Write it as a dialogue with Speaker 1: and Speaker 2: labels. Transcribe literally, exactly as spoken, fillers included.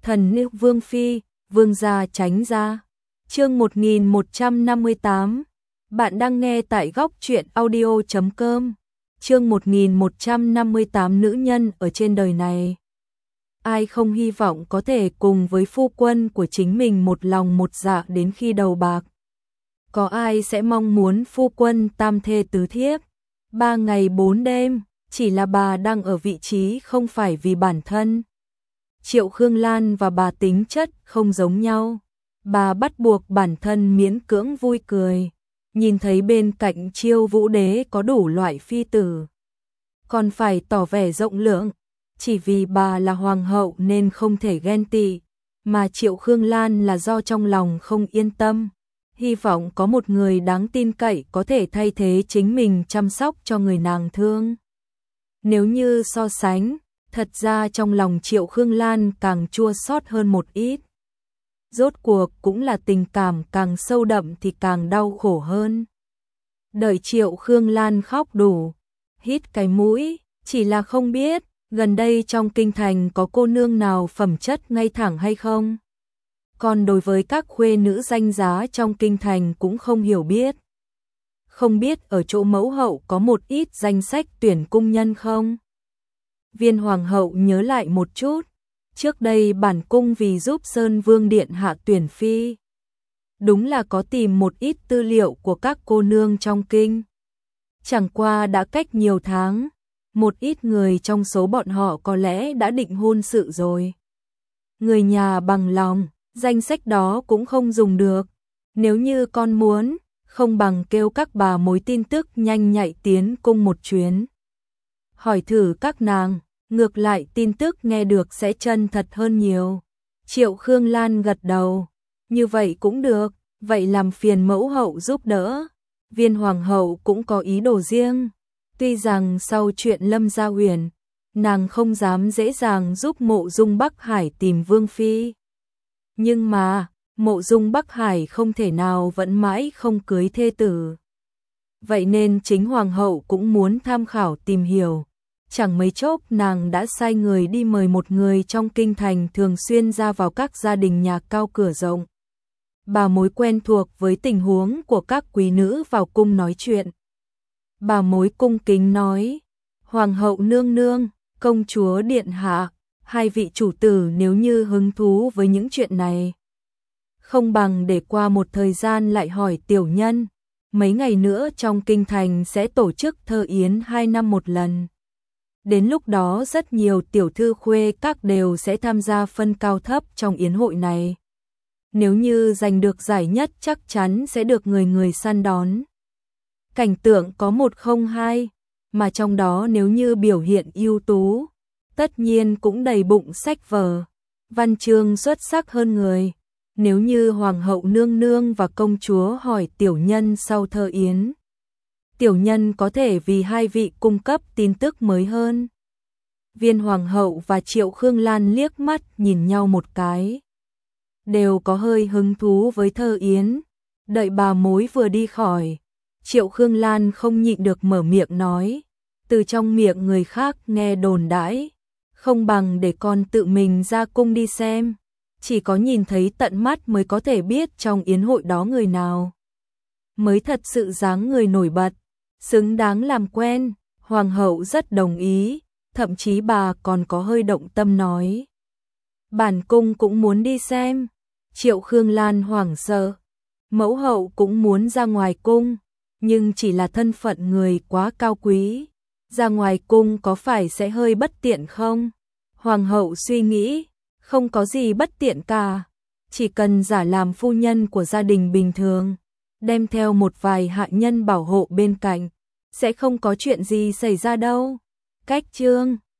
Speaker 1: Thần nữ Vương Phi, Vương gia tránh ra. Chương một nghìn một trăm năm mươi tám. Bạn đang nghe tại góc truyện audio chấm com. Chương một nghìn một trăm năm mươi tám. Nữ nhân ở trên đời này, ai không hy vọng có thể cùng với phu quân của chính mình một lòng một dạ đến khi đầu bạc. Có ai sẽ mong muốn phu quân tam thê tứ thiếp, ba ngày bốn đêm, chỉ là bà đang ở vị trí không phải vì bản thân. Triệu Khương Lan và bà tính chất không giống nhau. Bà bắt buộc bản thân miễn cưỡng vui cười, nhìn thấy bên cạnh Chiêu Vũ Đế có đủ loại phi tử, còn phải tỏ vẻ rộng lượng. Chỉ vì bà là hoàng hậu nên không thể ghen tị, mà Triệu Khương Lan là do trong lòng không yên tâm, hy vọng có một người đáng tin cậy có thể thay thế chính mình chăm sóc cho người nàng thương. Nếu như so sánh, thật ra trong lòng Triệu Khương Lan càng chua xót hơn một ít. Rốt cuộc cũng là tình cảm càng sâu đậm thì càng đau khổ hơn. Đợi Triệu Khương Lan khóc đủ, hít cái mũi, chỉ là không biết gần đây trong kinh thành có cô nương nào phẩm chất ngay thẳng hay không. Còn đối với các khuê nữ danh giá trong kinh thành cũng không hiểu biết. Không biết ở chỗ mẫu hậu có một ít danh sách tuyển cung nhân không? Viên hoàng hậu nhớ lại một chút, trước đây bản cung vì giúp Sơn Vương điện hạ tuyển phi, đúng là có tìm một ít tư liệu của các cô nương trong kinh. Chẳng qua đã cách nhiều tháng, một ít người trong số bọn họ có lẽ đã định hôn sự rồi. Người nhà bằng lòng, danh sách đó cũng không dùng được. Nếu như con muốn, không bằng kêu các bà mối tin tức nhanh nhạy tiến cung một chuyến. Hỏi thử các nàng, ngược lại tin tức nghe được sẽ chân thật hơn nhiều. Triệu Khương Lan gật đầu, như vậy cũng được, vậy làm phiền mẫu hậu giúp đỡ. Viên hoàng hậu cũng có ý đồ riêng. Tuy rằng sau chuyện Lâm Gia Huyền, nàng không dám dễ dàng giúp Mộ Dung Bắc Hải tìm Vương Phi. Nhưng mà, Mộ Dung Bắc Hải không thể nào vẫn mãi không cưới thê tử. Vậy nên chính hoàng hậu cũng muốn tham khảo tìm hiểu. Chẳng mấy chốc nàng đã sai người đi mời một người trong kinh thành thường xuyên ra vào các gia đình nhà cao cửa rộng. Bà mối quen thuộc với tình huống của các quý nữ vào cung nói chuyện. Bà mối cung kính nói, hoàng hậu nương nương, công chúa điện hạ, hai vị chủ tử nếu như hứng thú với những chuyện này, không bằng để qua một thời gian lại hỏi tiểu nhân. Mấy ngày nữa trong kinh thành sẽ tổ chức thơ yến hai năm một lần. Đến lúc đó rất nhiều tiểu thư khuê các đều sẽ tham gia phân cao thấp trong yến hội này. Nếu như giành được giải nhất chắc chắn sẽ được người người săn đón. Cảnh tượng có một không hai, mà trong đó nếu như biểu hiện ưu tú, tất nhiên cũng đầy bụng sách vở, văn chương xuất sắc hơn người. Nếu như hoàng hậu nương nương và công chúa hỏi tiểu nhân sau thơ yến, tiểu nhân có thể vì hai vị cung cấp tin tức mới hơn. Viên hoàng hậu và Triệu Khương Lan liếc mắt nhìn nhau một cái, đều có hơi hứng thú với thơ yến. Đợi bà mối vừa đi khỏi, Triệu Khương Lan không nhịn được mở miệng nói, từ trong miệng người khác nghe đồn đãi, không bằng để con tự mình ra cung đi xem. Chỉ có nhìn thấy tận mắt mới có thể biết trong yến hội đó người nào mới thật sự dáng người nổi bật, xứng đáng làm quen. Hoàng hậu rất đồng ý, thậm chí bà còn có hơi động tâm nói, bản cung cũng muốn đi xem. Triệu Khương Lan hoảng sợ, mẫu hậu cũng muốn ra ngoài cung, nhưng chỉ là thân phận người quá cao quý, ra ngoài cung có phải sẽ hơi bất tiện không? Hoàng hậu suy nghĩ, không có gì bất tiện cả, chỉ cần giả làm phu nhân của gia đình bình thường, đem theo một vài hạ nhân bảo hộ bên cạnh, sẽ không có chuyện gì xảy ra đâu. Cách chương